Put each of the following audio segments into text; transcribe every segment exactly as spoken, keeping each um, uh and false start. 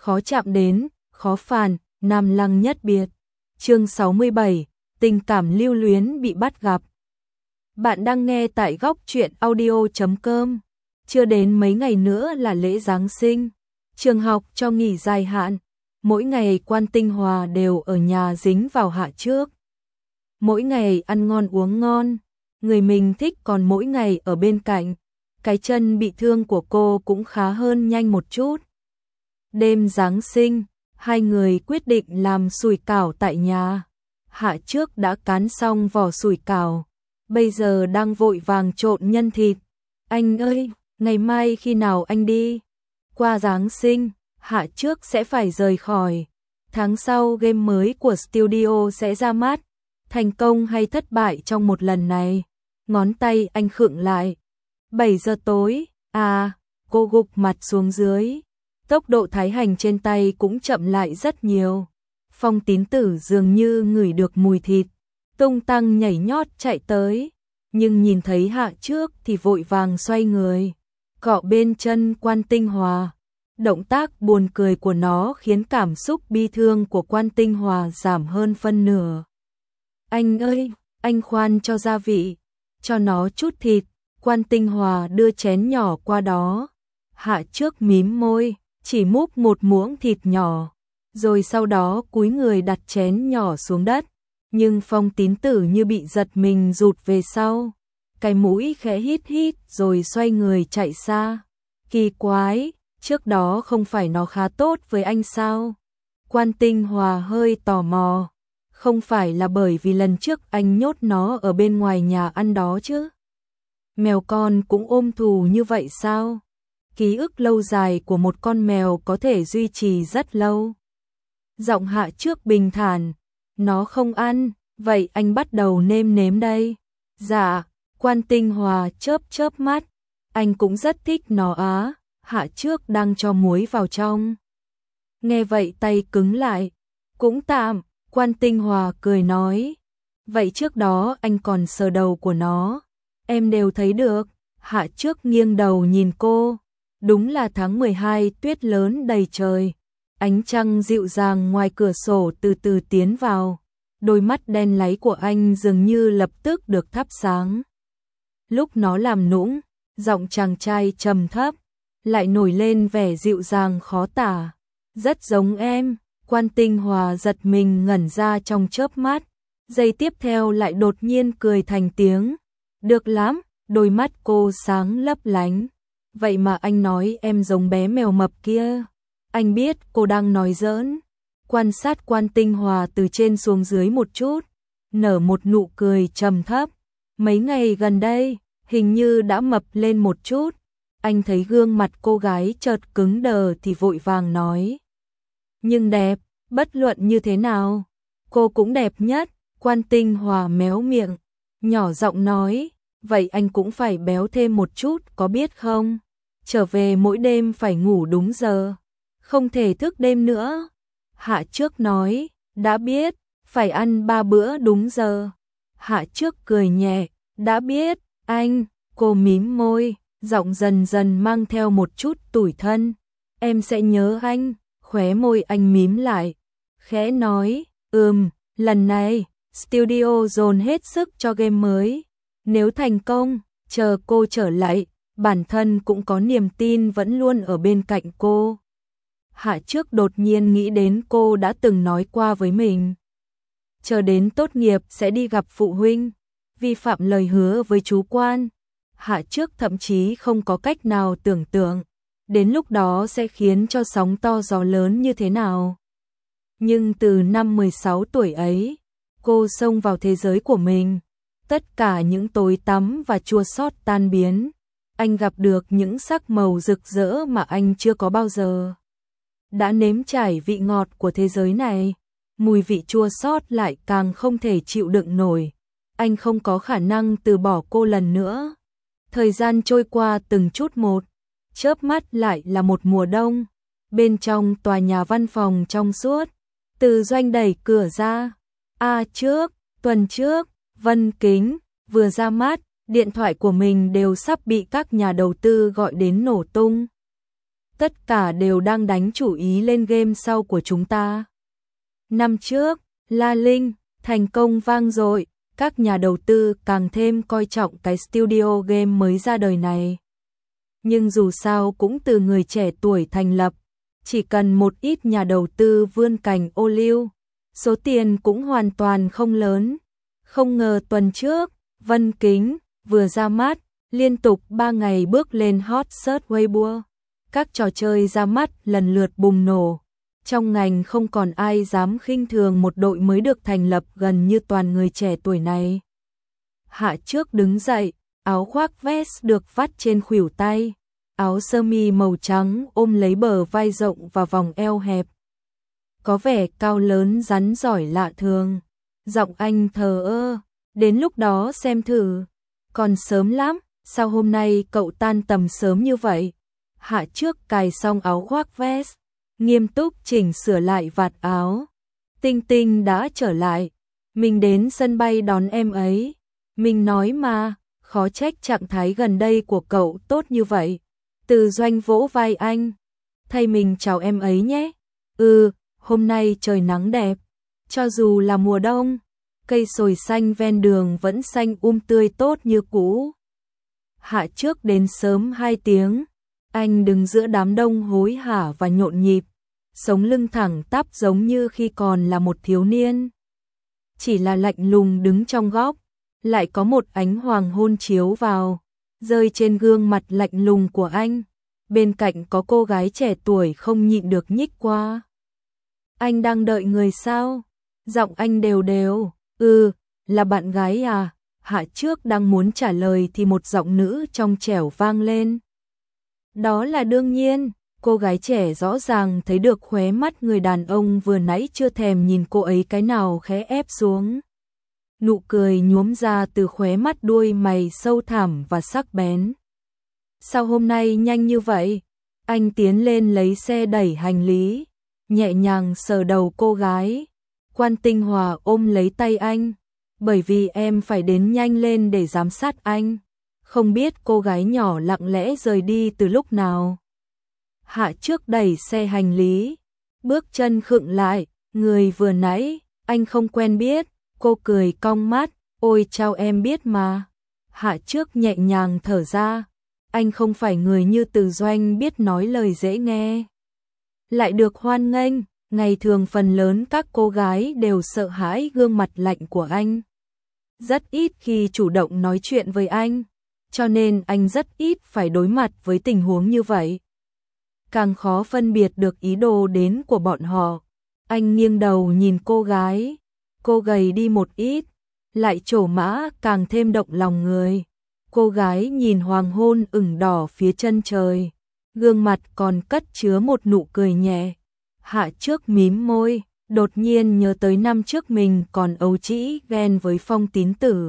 khó chạm đến, khó phản, nam lăng nhất biệt. Chương sáu mươi bảy, tình cảm lưu luyến bị bắt gặp. Bạn đang nghe tại góc truyện audio chấm com. Chưa đến mấy ngày nữa là lễ Giáng sinh, trường học cho nghỉ dài hạn, mỗi ngày Quan Tinh Hòa đều ở nhà dính vào Hạ Trước. Mỗi ngày ăn ngon uống ngon, người mình thích còn mỗi ngày ở bên cạnh, cái chân bị thương của cô cũng khá hơn nhanh một chút. Đêm Giáng sinh, hai người quyết định làm sủi cảo tại nhà. Hạ Trước đã cán xong vỏ sủi cảo, bây giờ đang vội vàng trộn nhân thịt. Anh ơi, ngày mai khi nào anh đi? Qua Giáng sinh, Hạ Trước sẽ phải rời khỏi. Tháng sau game mới của studio sẽ ra mắt. Thành công hay thất bại trong một lần này? Ngón tay anh khựng lại. bảy giờ tối, à, cô gục mặt xuống dưới. Tốc độ thái hành trên tay cũng chậm lại rất nhiều. Phong Tín Tử dường như ngửi được mùi thịt, tung tăng nhảy nhót chạy tới, nhưng nhìn thấy Hạ Trước thì vội vàng xoay người, cọ bên chân Quan Tinh Hòa. Động tác buồn cười của nó khiến cảm xúc bi thương của Quan Tinh Hòa giảm hơn phân nửa. Anh ơi, anh khoan cho gia vị, cho nó chút thịt. Quan Tinh Hòa đưa chén nhỏ qua đó. Hạ Trước mím môi, chỉ múc một muỗng thịt nhỏ, rồi sau đó cúi người đặt chén nhỏ xuống đất. Nhưng Phong Tín Tử như bị giật mình rụt về sau, cái mũi khẽ hít hít rồi xoay người chạy xa. Kỳ quái, trước đó không phải nó khá tốt với anh sao? Quan Tinh Hòa hơi tò mò, không phải là bởi vì lần trước anh nhốt nó ở bên ngoài nhà ăn đó chứ? Mèo con cũng ôm thù như vậy sao? Ký ức lâu dài của một con mèo có thể duy trì rất lâu. Giọng Hạ Trước bình thản, nó không ăn, vậy anh bắt đầu nêm nếm đây. Dạ, Quan Tinh Hòa chớp chớp mắt, anh cũng rất thích nó á. Hạ Trước đang cho muối vào trong. Nghe vậy tay cứng lại, cũng tạm. Quan Tinh Hòa cười nói, vậy trước đó anh còn sờ đầu của nó, em đều thấy được. Hạ Trước nghiêng đầu nhìn cô, đúng là tháng mười hai tuyết lớn đầy trời. Ánh trăng dịu dàng ngoài cửa sổ từ từ tiến vào, đôi mắt đen láy của anh dường như lập tức được thắp sáng. Lúc nó làm nũng, giọng chàng trai trầm thấp, lại nổi lên vẻ dịu dàng khó tả. Rất giống em. Quan Tinh Hòa giật mình ngẩn ra trong chớp mắt, giây tiếp theo lại đột nhiên cười thành tiếng. Được lắm, đôi mắt cô sáng lấp lánh. Vậy mà anh nói em giống bé mèo mập kia. Anh biết cô đang nói giỡn. Quan sát Quan Tinh Hòa từ trên xuống dưới một chút, nở một nụ cười trầm thấp. Mấy ngày gần đây, hình như đã mập lên một chút. Anh thấy gương mặt cô gái chợt cứng đờ thì vội vàng nói. Nhưng đẹp, bất luận như thế nào, cô cũng đẹp nhất. Quan Tinh Hòa méo miệng, nhỏ giọng nói, vậy anh cũng phải béo thêm một chút có biết không? Trở về mỗi đêm phải ngủ đúng giờ, không thể thức đêm nữa. Hạ Trước nói, đã biết, phải ăn ba bữa đúng giờ. Hạ Trước cười nhẹ, đã biết, anh. Cô mím môi, giọng dần dần mang theo một chút tủi thân. Em sẽ nhớ anh. Khóe môi anh mím lại, khẽ nói, ừm, lần này, studio dồn hết sức cho game mới. Nếu thành công, chờ cô trở lại, bản thân cũng có niềm tin vẫn luôn ở bên cạnh cô. Hạ Trước đột nhiên nghĩ đến cô đã từng nói qua với mình. Chờ đến tốt nghiệp sẽ đi gặp phụ huynh, vi phạm lời hứa với chú Quan. Hạ Trước thậm chí không có cách nào tưởng tượng đến lúc đó sẽ khiến cho sóng to gió lớn như thế nào. Nhưng từ năm mười sáu tuổi ấy, cô xông vào thế giới của mình. Tất cả những tối tăm và chua xót tan biến. Anh gặp được những sắc màu rực rỡ mà anh chưa có bao giờ. Đã nếm trải vị ngọt của thế giới này, mùi vị chua xót lại càng không thể chịu đựng nổi. Anh không có khả năng từ bỏ cô lần nữa. Thời gian trôi qua từng chút một, chớp mắt lại là một mùa đông. Bên trong tòa nhà văn phòng trong suốt, Từ Doanh đẩy cửa ra. A Trước, tuần trước, Vân Kính vừa ra mắt, điện thoại của mình đều sắp bị các nhà đầu tư gọi đến nổ tung. tất cả đều đang đánh chủ ý lên game sau của chúng ta. Năm trước, La Linh, thành công vang dội, các nhà đầu tư càng thêm coi trọng cái studio game mới ra đời này. Nhưng dù sao cũng từ người trẻ tuổi thành lập, chỉ cần một ít nhà đầu tư vươn cành ô liu, số tiền cũng hoàn toàn không lớn. Không ngờ tuần trước, Vân Kính vừa ra mắt, liên tục ba ngày bước lên hot search Weibo. Các trò chơi ra mắt lần lượt bùng nổ. Trong ngành không còn ai dám khinh thường một đội mới được thành lập gần như toàn người trẻ tuổi này. Hạ Trước đứng dậy, áo khoác vest được vắt trên khuỷu tay, áo sơ mi màu trắng ôm lấy bờ vai rộng và vòng eo hẹp. Có vẻ cao lớn rắn giỏi lạ thường. Giọng anh thờ ơ, đến lúc đó xem thử. Còn sớm lắm, sao hôm nay cậu tan tầm sớm như vậy? Hạ Trước cài xong áo khoác vest, nghiêm túc chỉnh sửa lại vạt áo. Tinh Tinh đã trở lại, mình đến sân bay đón em ấy. Mình nói mà, khó trách trạng thái gần đây của cậu tốt như vậy. Từ Doanh vỗ vai anh, thay mình chào em ấy nhé. Ừ, hôm nay trời nắng đẹp, cho dù là mùa đông, cây sồi xanh ven đường vẫn xanh um tươi tốt như cũ. Hạ Trước đến sớm hai tiếng, anh đứng giữa đám đông hối hả và nhộn nhịp, sống lưng thẳng tắp giống như khi còn là một thiếu niên. Chỉ là lạnh lùng đứng trong góc, lại có một ánh hoàng hôn chiếu vào, rơi trên gương mặt lạnh lùng của anh. Bên cạnh có cô gái trẻ tuổi không nhịn được nhích qua. Anh đang đợi người sao? Giọng anh đều đều. Ừ, là bạn gái à? Hạ Trước đang muốn trả lời thì một giọng nữ trong trẻo vang lên. Đó là đương nhiên. Cô gái trẻ rõ ràng thấy được khóe mắt người đàn ông vừa nãy chưa thèm nhìn cô ấy cái nào khẽ ép xuống. Nụ cười nhuốm ra từ khóe mắt đuôi mày sâu thẳm và sắc bén. Sao hôm nay nhanh như vậy? Anh tiến lên lấy xe đẩy hành lý, nhẹ nhàng sờ đầu cô gái. Quan Tinh Hòa ôm lấy tay anh, bởi vì em phải đến nhanh lên để giám sát anh. Không biết cô gái nhỏ lặng lẽ rời đi từ lúc nào. Hạ Trước đẩy xe hành lý, bước chân khựng lại, người vừa nãy, anh không quen biết. Cô cười cong mắt, ôi chao em biết mà. Hạ Trước nhẹ nhàng thở ra, anh không phải người như Từ Doanh biết nói lời dễ nghe. Lại được hoan nghênh, ngày thường phần lớn các cô gái đều sợ hãi gương mặt lạnh của anh. Rất ít khi chủ động nói chuyện với anh, cho nên anh rất ít phải đối mặt với tình huống như vậy. Càng khó phân biệt được ý đồ đến của bọn họ. Anh nghiêng đầu nhìn cô gái, cô gầy đi một ít, lại trổ mã càng thêm động lòng người. Cô gái nhìn hoàng hôn ửng đỏ phía chân trời, gương mặt còn cất chứa một nụ cười nhẹ. Hạ Trước mím môi, đột nhiên nhớ tới năm trước mình còn ấu trĩ ghen với Phong Tín Tử.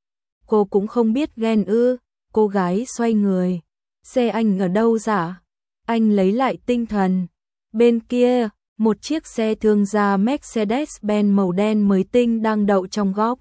Cô cũng không biết ghen ư? Cô gái xoay người, xe anh ở đâu dạ? Anh lấy lại tinh thần. Bên kia, một chiếc xe thương gia Mercedes-Benz màu đen mới tinh đang đậu trong góc.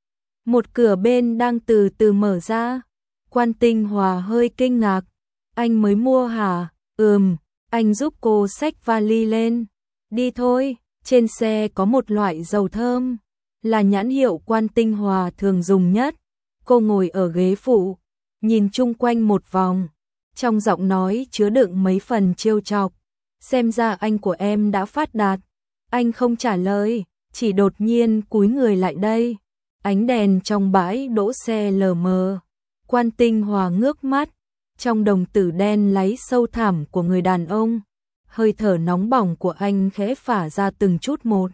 Một cửa bên đang từ từ mở ra. Quan Tinh Hòa hơi kinh ngạc. Anh mới mua hả? Ừm, anh giúp cô xách vali lên. Đi thôi, trên xe có một loại dầu thơm, là nhãn hiệu Quan Tinh Hòa thường dùng nhất. Cô ngồi ở ghế phụ, nhìn chung quanh một vòng, trong giọng nói chứa đựng mấy phần trêu chọc. Xem ra anh của em đã phát đạt. Anh không trả lời, chỉ đột nhiên cúi người lại đây. Ánh đèn trong bãi đỗ xe lờ mờ. Quan Tinh Hòa ngước mắt, trong đồng tử đen láy sâu thẳm của người đàn ông, hơi thở nóng bỏng của anh khẽ phả ra từng chút một.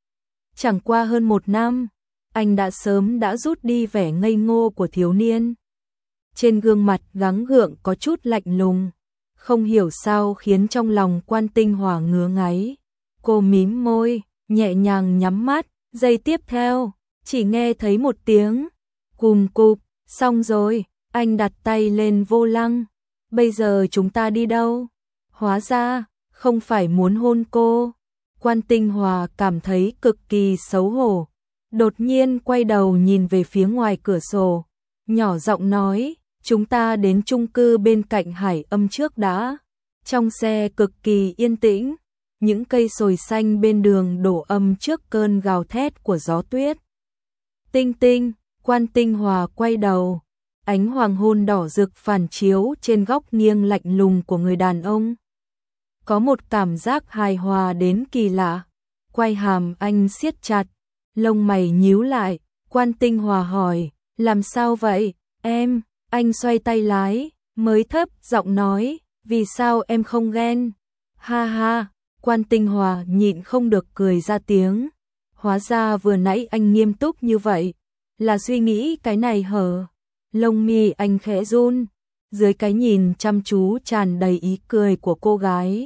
Chẳng qua hơn một năm, anh đã sớm đã rút đi vẻ ngây ngô của thiếu niên. Trên gương mặt gắng gượng có chút lạnh lùng, không hiểu sao khiến trong lòng Quan Tinh Hòa ngứa ngáy. Cô mím môi, nhẹ nhàng nhắm mắt, giây tiếp theo, chỉ nghe thấy một tiếng cùm cụp, xong rồi, anh đặt tay lên vô lăng. Bây giờ chúng ta đi đâu? Hóa ra, không phải muốn hôn cô. Quan Tinh Hòa cảm thấy cực kỳ xấu hổ, đột nhiên quay đầu nhìn về phía ngoài cửa sổ, nhỏ giọng nói, chúng ta đến chung cư bên cạnh Hải Âm trước đã. Trong xe cực kỳ yên tĩnh, những cây sồi xanh bên đường đổ âm trước cơn gào thét của gió tuyết. Tinh Tinh, Quan Tinh Hòa quay đầu, ánh hoàng hôn đỏ rực phản chiếu trên góc nghiêng lạnh lùng của người đàn ông. Có một cảm giác hài hòa đến kỳ lạ, quay hàm anh siết chặt, lông mày nhíu lại, Quan Tinh Hòa hỏi, làm sao vậy, em, anh xoay tay lái, mới thấp giọng nói, vì sao em không ghen, ha ha, Quan Tinh Hòa nhịn không được cười ra tiếng, hóa ra vừa nãy anh nghiêm túc như vậy, là suy nghĩ cái này hở, lông mi anh khẽ run, dưới cái nhìn chăm chú tràn đầy ý cười của cô gái.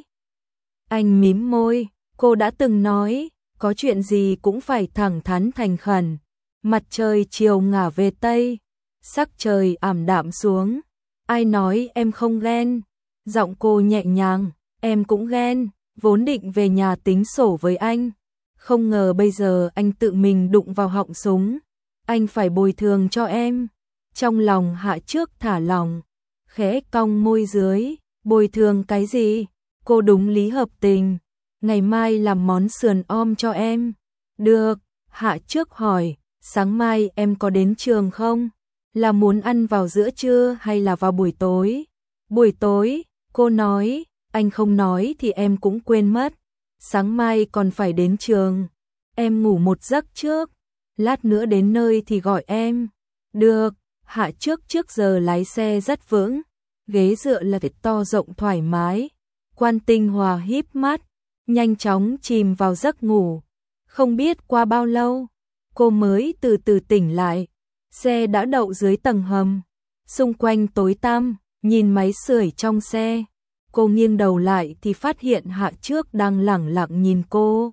Anh mím môi, cô đã từng nói, có chuyện gì cũng phải thẳng thắn thành khẩn. Mặt trời chiều ngả về Tây, sắc trời ảm đạm xuống. Ai nói em không ghen? Giọng cô nhẹ nhàng, em cũng ghen, vốn định về nhà tính sổ với anh. Không ngờ bây giờ anh tự mình đụng vào họng súng. Anh phải bồi thường cho em. Trong lòng Hạ Trước thả lỏng, khẽ cong môi dưới, bồi thường cái gì? Cô đúng lý hợp tình, ngày mai làm món sườn om cho em. Được, Hạ Trước hỏi, sáng mai em có đến trường không? Là muốn ăn vào giữa trưa hay là vào buổi tối? Buổi tối, cô nói, anh không nói thì em cũng quên mất. Sáng mai còn phải đến trường, em ngủ một giấc trước, lát nữa đến nơi thì gọi em. Được, Hạ Trước trước giờ lái xe rất vững, ghế dựa là thật to rộng thoải mái. Quan Tinh Hòa híp mắt, nhanh chóng chìm vào giấc ngủ. Không biết qua bao lâu, cô mới từ từ tỉnh lại. Xe đã đậu dưới tầng hầm, xung quanh tối tăm, nhìn máy sưởi trong xe. Cô nghiêng đầu lại thì phát hiện Hạ Trước đang lẳng lặng nhìn cô.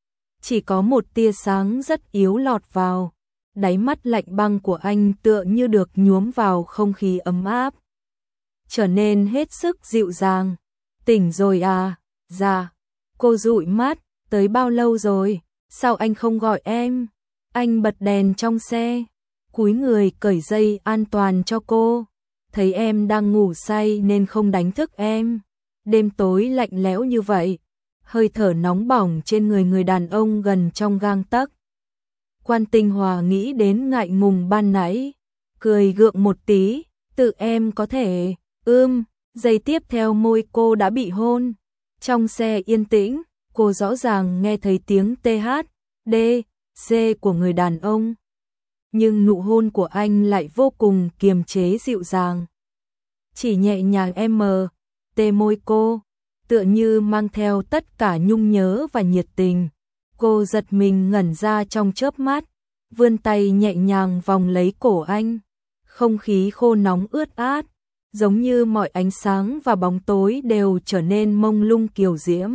Chỉ có một tia sáng rất yếu lọt vào, đáy mắt lạnh băng của anh tựa như được nhuốm vào không khí ấm áp, trở nên hết sức dịu dàng. Tỉnh rồi à? Dạ. Cô dụi mắt, tới bao lâu rồi? Sao anh không gọi em? Anh bật đèn trong xe, cúi người cởi dây an toàn cho cô. Thấy em đang ngủ say nên không đánh thức em. Đêm tối lạnh lẽo như vậy, hơi thở nóng bỏng trên người người đàn ông gần trong gang tấc. Quan Tinh Hòa nghĩ đến ngại ngùng ban nãy, cười gượng một tí, tự em có thể, ưm, giây tiếp theo môi cô đã bị hôn. Trong xe yên tĩnh, cô rõ ràng nghe thấy tiếng tê hát, đê, xê của người đàn ông. Nhưng nụ hôn của anh lại vô cùng kiềm chế dịu dàng. Chỉ nhẹ nhàng em mờ, tê môi cô, tựa như mang theo tất cả nhung nhớ và nhiệt tình. Cô giật mình ngẩn ra trong chớp mắt, vươn tay nhẹ nhàng vòng lấy cổ anh. Không khí khô nóng ướt át, giống như mọi ánh sáng và bóng tối đều trở nên mông lung kiều diễm.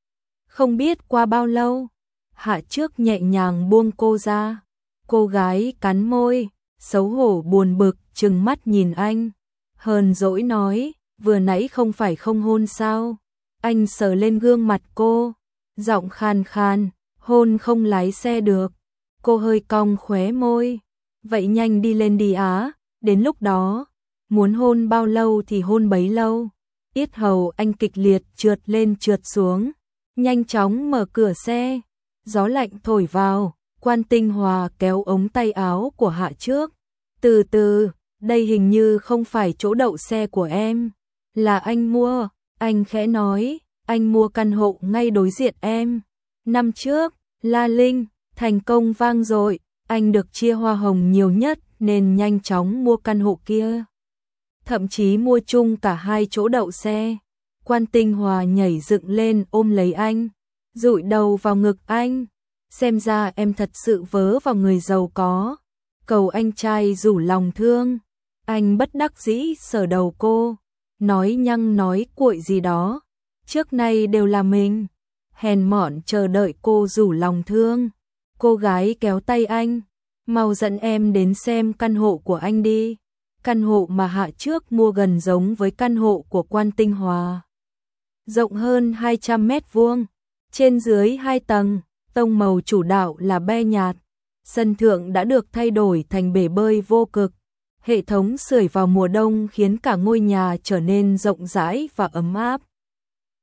Không biết qua bao lâu, Hạ Trước nhẹ nhàng buông cô ra. Cô gái cắn môi, xấu hổ buồn bực trừng mắt nhìn anh, hờn dỗi nói, vừa nãy không phải không hôn sao? Anh sờ lên gương mặt cô, giọng khan khan, hôn không lái xe được. Cô hơi cong khóe môi, vậy nhanh đi lên đi á, đến lúc đó, muốn hôn bao lâu thì hôn bấy lâu. Yết hầu anh kịch liệt trượt lên trượt xuống, nhanh chóng mở cửa xe, gió lạnh thổi vào. Quan Tinh Hòa kéo ống tay áo của Hạ Trước. Từ từ, đây hình như không phải chỗ đậu xe của em, là anh mua. Anh khẽ nói, anh mua căn hộ ngay đối diện em. Năm trước, La Linh, thành công vang dội, anh được chia hoa hồng nhiều nhất nên nhanh chóng mua căn hộ kia. Thậm chí mua chung cả hai chỗ đậu xe. Quan Tinh Hòa nhảy dựng lên ôm lấy anh, dụi đầu vào ngực anh. Xem ra em thật sự vớ vào người giàu có. Cầu anh trai rủ lòng thương. Anh bất đắc dĩ sờ đầu cô, nói nhăng nói cuội gì đó. Trước nay đều là mình hèn mọn chờ đợi cô rủ lòng thương. Cô gái kéo tay anh, mau dẫn em đến xem căn hộ của anh đi. Căn hộ mà Hạ Trước mua gần giống với căn hộ của Quan Tinh Hòa. Rộng hơn hai trăm mét vuông, trên dưới hai tầng. Tông màu chủ đạo là be nhạt, sân thượng đã được thay đổi thành bể bơi vô cực. Hệ thống sưởi vào mùa đông khiến cả ngôi nhà trở nên rộng rãi và ấm áp.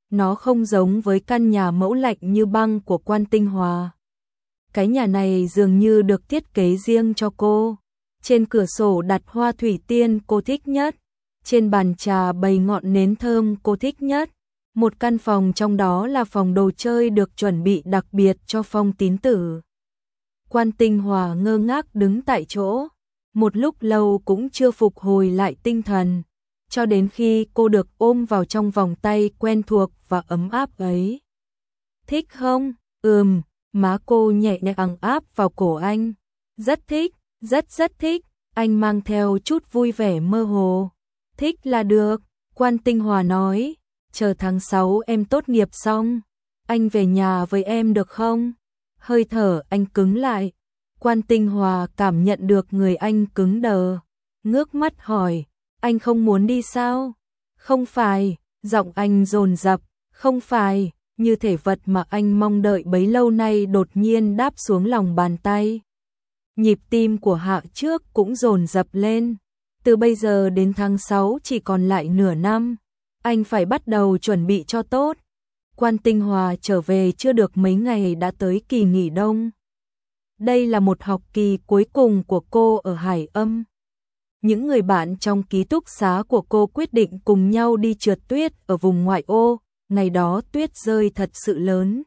nó không giống với căn nhà mẫu lạnh như băng của Quan Tinh Hòa. Cái nhà này dường như được thiết kế riêng cho cô. Trên cửa sổ đặt hoa thủy tiên cô thích nhất, trên bàn trà bày ngọn nến thơm cô thích nhất. Một căn phòng trong đó là phòng đồ chơi được chuẩn bị đặc biệt cho Phong Tín Tử. Quan Tinh Hòa ngơ ngác đứng tại chỗ, một lúc lâu cũng chưa phục hồi lại tinh thần, cho đến khi cô được ôm vào trong vòng tay quen thuộc và ấm áp ấy. Thích không? Ừm, má cô nhẹ nhàng áp vào cổ anh. Rất thích, rất rất thích, anh mang theo chút vui vẻ mơ hồ. Thích là được, Quan Tinh Hòa nói, chờ tháng sáu em tốt nghiệp xong, anh về nhà với em được không? Hơi thở anh cứng lại, Quan Tinh Hòa cảm nhận được người anh cứng đờ, ngước mắt hỏi, anh không muốn đi sao? Không phải, giọng anh dồn dập, không phải, như thể vật mà anh mong đợi bấy lâu nay đột nhiên đáp xuống lòng bàn tay. Nhịp tim của Hạ Trước cũng dồn dập lên, từ bây giờ đến tháng sáu chỉ còn lại nửa năm, anh phải bắt đầu chuẩn bị cho tốt. Quan Tinh Hòa trở về chưa được mấy ngày đã tới kỳ nghỉ đông. Đây là một học kỳ cuối cùng của cô ở Hải Âm. Những người bạn trong ký túc xá của cô quyết định cùng nhau đi trượt tuyết ở vùng ngoại ô, ngày đó tuyết rơi thật sự lớn.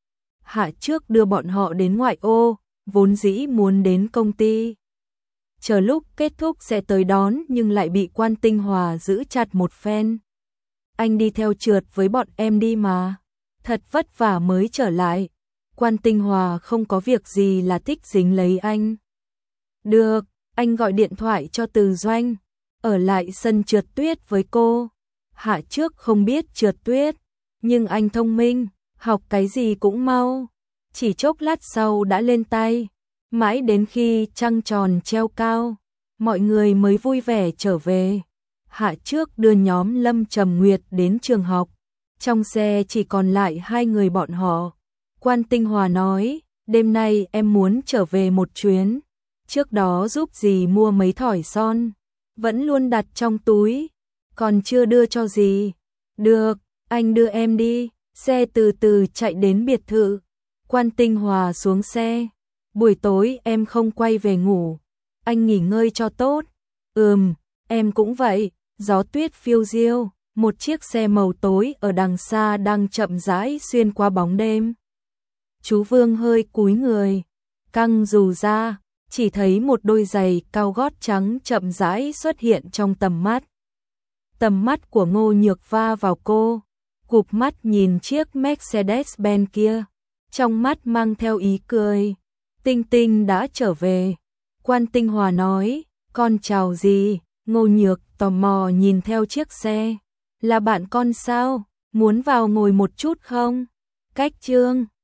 Hạ Trước đưa bọn họ đến ngoại ô, vốn dĩ muốn đến công ty. Chờ lúc kết thúc sẽ tới đón nhưng lại bị Quan Tinh Hòa giữ chặt một phen. Anh đi theo trượt với bọn em đi mà, thật vất vả mới trở lại. Quan Tinh Hòa không có việc gì là thích dính lấy anh. Được, anh gọi điện thoại cho Từ Doanh, ở lại sân trượt tuyết với cô. Hạ Trước không biết trượt tuyết, nhưng anh thông minh, học cái gì cũng mau. Chỉ chốc lát sau đã lên tay, mãi đến khi trăng tròn treo cao, mọi người mới vui vẻ trở về. Hạ Trước đưa nhóm Lâm Trầm Nguyệt đến trường học, trong xe chỉ còn lại hai người bọn họ. Quan Tinh Hòa nói, đêm nay em muốn trở về một chuyến, trước đó giúp dì mua mấy thỏi son, vẫn luôn đặt trong túi, còn chưa đưa cho dì. Được, anh đưa em đi. Xe từ từ chạy đến biệt thự. Quan Tinh Hòa xuống xe, buổi tối em không quay về ngủ, anh nghỉ ngơi cho tốt. Ừm, em cũng vậy. Gió tuyết phiêu diêu, một chiếc xe màu tối ở đằng xa đang chậm rãi xuyên qua bóng đêm. Chú Vương hơi cúi người, căng dù ra, chỉ thấy một đôi giày cao gót trắng chậm rãi xuất hiện trong tầm mắt. Tầm mắt của Ngô Nhược va vào cô, cụp mắt nhìn chiếc Mercedes-Benz kia, trong mắt mang theo ý cười. Tinh Tinh đã trở về. Quan Tinh Hòa nói, con chào gì? Ngô Nhược tò mò nhìn theo chiếc xe. Là bạn con sao? Muốn vào ngồi một chút không? Cách Trương